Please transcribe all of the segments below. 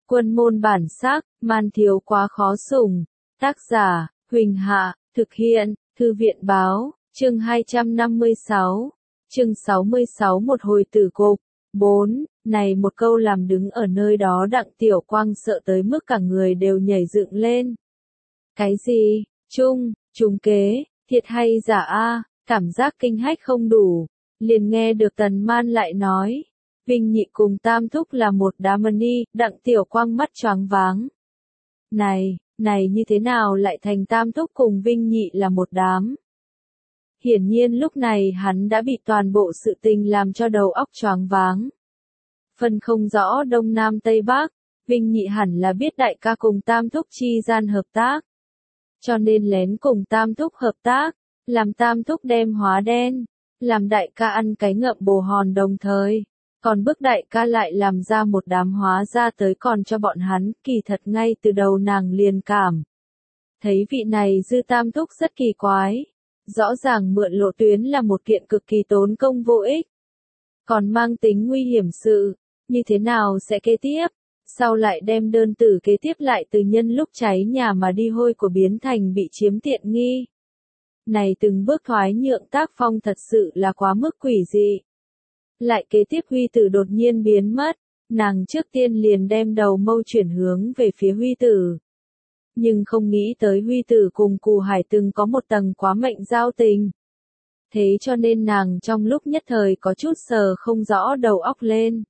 Quân môn bản sắc, man thiếu quá khó sủng. Tác giả, Huỳnh Hạ, thực hiện, Thư viện báo, chương 256, chương 66 một hồi tử cục. 4, này một câu làm đứng ở nơi đó Đặng Tiểu Quang sợ tới mức cả người đều nhảy dựng lên. Cái gì? Trúng kế, thiệt hay giả a? Cảm giác kinh hách không đủ. Liền nghe được Tần Man lại nói. Vinh Nhị cùng Tam Thúc là một đám ni, Đặng Tiểu Quang mắt choáng váng. Này như thế nào lại thành Tam Thúc cùng Vinh Nhị là một đám? Hiển nhiên lúc này hắn đã bị toàn bộ sự tình làm cho đầu óc choáng váng. Phân không rõ Đông Nam Tây Bắc, Vinh Nhị hẳn là biết đại ca cùng Tam Thúc chi gian hợp tác. Cho nên lén cùng Tam Thúc hợp tác, làm Tam Thúc đem hóa đen, làm đại ca ăn cái ngậm bồ hòn đồng thời. Còn bức đại ca lại làm ra một đám hóa ra tới còn cho bọn hắn, kỳ thật ngay từ đầu nàng liền cảm. Thấy vị này Dư Tam Thúc rất kỳ quái. Rõ ràng mượn lộ tuyến là một kiện cực kỳ tốn công vô ích. Còn mang tính nguy hiểm sự, như thế nào sẽ kế tiếp? Sau lại đem đơn tử kế tiếp lại từ nhân lúc cháy nhà mà đi hôi của biến thành bị chiếm tiện nghi. Này từng bước thoái nhượng tác phong thật sự là quá mức quỷ dị. Lại kế tiếp Huy Tử đột nhiên biến mất, nàng trước tiên liền đem đầu mâu chuyển hướng về phía Huy Tử. Nhưng không nghĩ tới Huy Tử cùng Cù Hải từng có một tầng quá mệnh giao tình. Thế cho nên nàng trong lúc nhất thời có chút sờ không rõ đầu óc lên.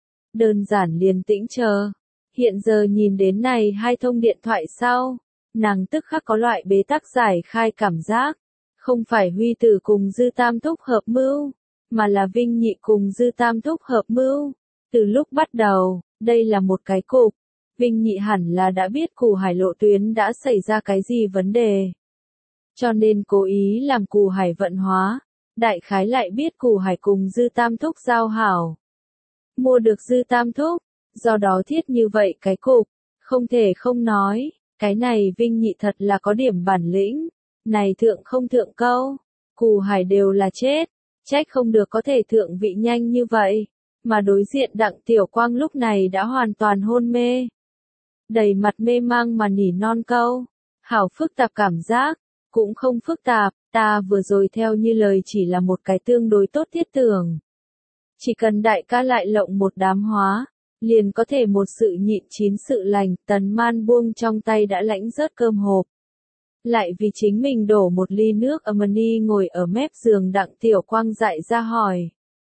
Đơn giản liền tĩnh chờ. Hiện giờ nhìn đến này hai thông điện thoại sau, nàng tức khắc có loại bế tắc giải khai cảm giác. Không phải Huy Tử cùng Dư Tam Thúc hợp mưu, mà là Vinh Nhị cùng Dư Tam Thúc hợp mưu. Từ lúc bắt đầu, đây là một cái cục. Vinh Nhị hẳn là đã biết Cù Hải lộ tuyến đã xảy ra cái gì vấn đề. Cho nên cố ý làm Cù Hải vận hóa. Đại khái lại biết Cù Hải cùng Dư Tam Thúc giao hảo. Mua được Dư Tam Thúc, do đó thiết như vậy cái cục. Không thể không nói, cái này Vinh Nhị thật là có điểm bản lĩnh. Này thượng không thượng câu, Cù Hải đều là chết. Trách không được có thể thượng vị nhanh như vậy. Mà đối diện Đặng Tiểu Quang lúc này đã hoàn toàn hôn mê. Đầy mặt mê mang mà nỉ non câu. Hảo phức tạp cảm giác. Cũng không phức tạp, ta vừa rồi theo như lời chỉ là một cái tương đối tốt thiết tưởng. Chỉ cần đại ca lại lộng một đám hóa, liền có thể một sự nhịn chín sự lành. Tần Man buông trong tay đã lãnh rớt cơm hộp. Lại vì chính mình đổ một ly nước Amani ngồi ở mép giường Đặng Tiểu Quang dại ra hỏi.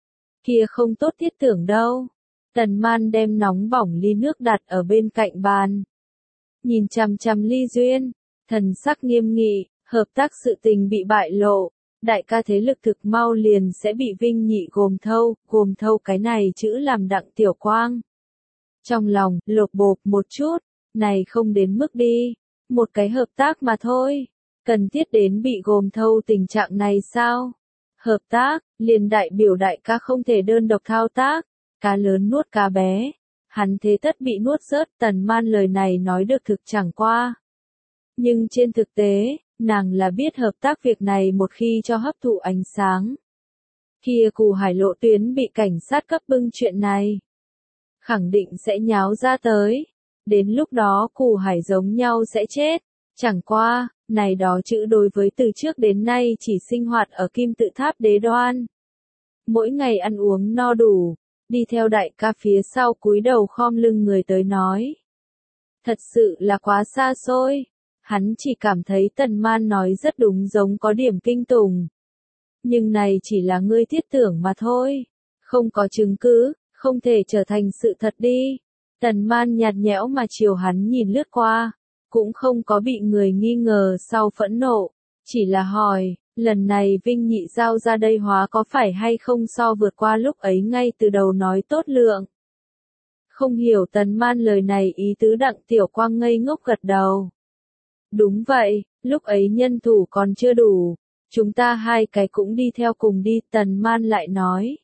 Kia không tốt thiết tưởng đâu. Tần Man đem nóng bỏng ly nước đặt ở bên cạnh bàn. Nhìn chằm chằm Ly Duyên, thần sắc nghiêm nghị, hợp tác sự tình bị bại lộ. Đại ca thế lực thực mau liền sẽ bị Vinh Nhị gồm thâu cái này chữ làm Đặng Tiểu Quang. Trong lòng, lột bột một chút, này không đến mức đi. Một cái hợp tác mà thôi, cần thiết đến bị gồm thâu tình trạng này sao? Hợp tác, liền đại biểu đại ca không thể đơn độc thao tác, cá lớn nuốt cá bé, hắn thế tất bị nuốt rớt. Tần Man lời này nói được thực chẳng qua. Nhưng trên thực tế, nàng là biết hợp tác việc này một khi cho hấp thụ ánh sáng. Kia Cù Hải lộ tuyến bị cảnh sát cấp bưng chuyện này, khẳng định sẽ nháo ra tới. Đến lúc đó Cù Hải giống nhau sẽ chết. Chẳng qua, này đó chữ đối với từ trước đến nay chỉ sinh hoạt ở Kim Tự Tháp đế đoan. Mỗi ngày ăn uống no đủ, đi theo đại ca phía sau cúi đầu khom lưng người tới nói. Thật sự là quá xa xôi. Hắn chỉ cảm thấy Tần Man nói rất đúng, giống có điểm kinh tủng. Nhưng này chỉ là ngươi thiết tưởng mà thôi. Không có chứng cứ, không thể trở thành sự thật đi. Tần Man nhạt nhẽo mà chiều hắn nhìn lướt qua, cũng không có bị người nghi ngờ sau phẫn nộ, chỉ là hỏi, lần này Vinh Nhị giao ra đây hóa có phải hay không so vượt qua lúc ấy ngay từ đầu nói tốt lượng. Không hiểu Tần Man lời này ý tứ. Đặng Tiểu Quang ngây ngốc gật đầu. Đúng vậy, lúc ấy nhân thủ còn chưa đủ, chúng ta hai cái cũng đi theo cùng đi. Tần Man lại nói,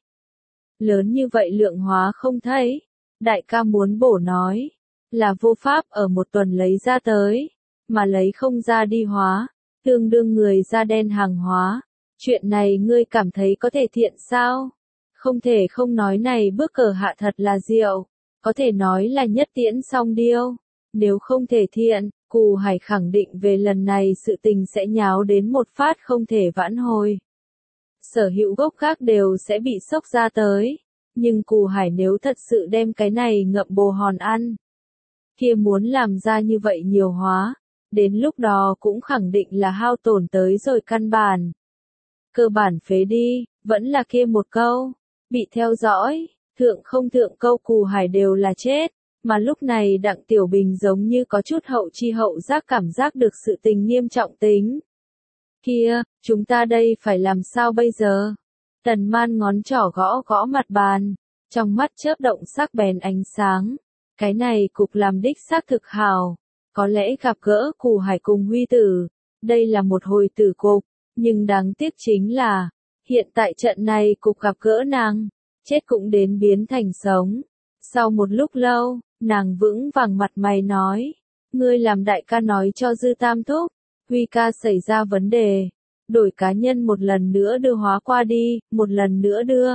lớn như vậy lượng hóa không thấy. Đại ca muốn bổ nói, là vô pháp ở một tuần lấy ra tới, mà lấy không ra đi hóa, tương đương người da đen hàng hóa. Chuyện này ngươi cảm thấy có thể thiện sao? Không thể không nói này bước cờ hạ thật là diệu. có thể nói là nhất tiễn song điêu. Nếu không thể thiện, Cù Hải khẳng định về lần này sự tình sẽ nháo đến một phát không thể vãn hồi. Sở hữu gốc gác đều sẽ bị sốc ra tới. Nhưng Cù Hải nếu thật sự đem cái này ngậm bồ hòn ăn, kia muốn làm ra như vậy nhiều hóa, đến lúc đó cũng khẳng định là hao tổn tới rồi căn bản. Cơ bản phế đi, vẫn là kia một câu, bị theo dõi, thượng không thượng câu Cù Hải đều là chết, mà lúc này Đặng Tiểu Bình giống như có chút hậu chi hậu giác cảm giác được sự tình nghiêm trọng tính. Kia, chúng ta đây phải làm sao bây giờ? Tần Man ngón trỏ gõ gõ mặt bàn, trong mắt chớp động sắc bén ánh sáng. Cái này cục làm đích xác thực hào, có lẽ gặp gỡ Cù Hải cùng Huy Tử, đây là một hồi tử cục, nhưng đáng tiếc chính là, hiện tại trận này cục gặp gỡ nàng, chết cũng đến biến thành sống. Sau một lúc lâu, nàng vững vàng mặt mày nói, ngươi làm đại ca nói cho Dư Tam thúc, Huy ca xảy ra vấn đề, đổi cá nhân một lần nữa đưa hóa qua đi, một lần nữa đưa.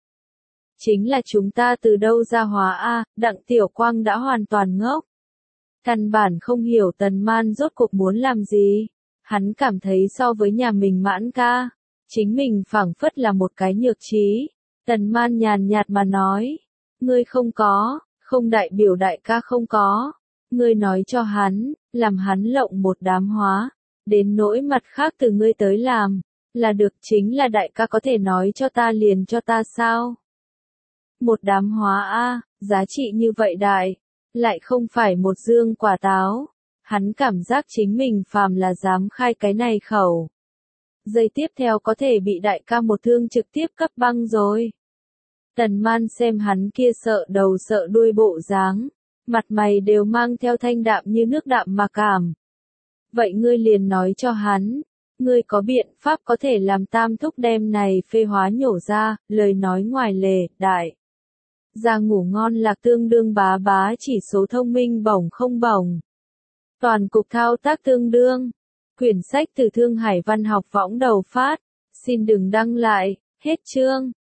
Chính là chúng ta từ đâu ra hóa a? Đặng Tiểu Quang đã hoàn toàn ngốc. Căn bản không hiểu Tần Man rốt cuộc muốn làm gì. Hắn cảm thấy so với nhà mình Mãn ca, chính mình phảng phất là một cái nhược trí. Tần Man nhàn nhạt mà nói, ngươi không có, không đại biểu đại ca không có. Ngươi nói cho hắn, làm hắn lộng một đám hóa, đến nỗi mặt khác từ ngươi tới làm, là được, chính là đại ca có thể nói cho ta liền cho ta sao? Một đám hóa a, giá trị như vậy đại, lại không phải một dương quả táo. Hắn cảm giác chính mình phàm là dám khai cái này khẩu. Giây tiếp theo có thể bị đại ca một thương trực tiếp cấp băng rồi. Tần Man xem hắn kia sợ đầu sợ đuôi bộ dáng, mặt mày đều mang theo thanh đạm như nước đạm mà cảm. Vậy ngươi liền nói cho hắn, ngươi có biện pháp có thể làm Tam thúc đem này phê hóa nhổ ra, lời nói ngoài lề, đại. Ra ngủ ngon lạc tương đương bá bá chỉ số thông minh bổng không bổng. Toàn cục thao tác tương đương. Quyển sách từ Thương Hải Văn học võng đầu phát. Xin đừng đăng lại, hết chương.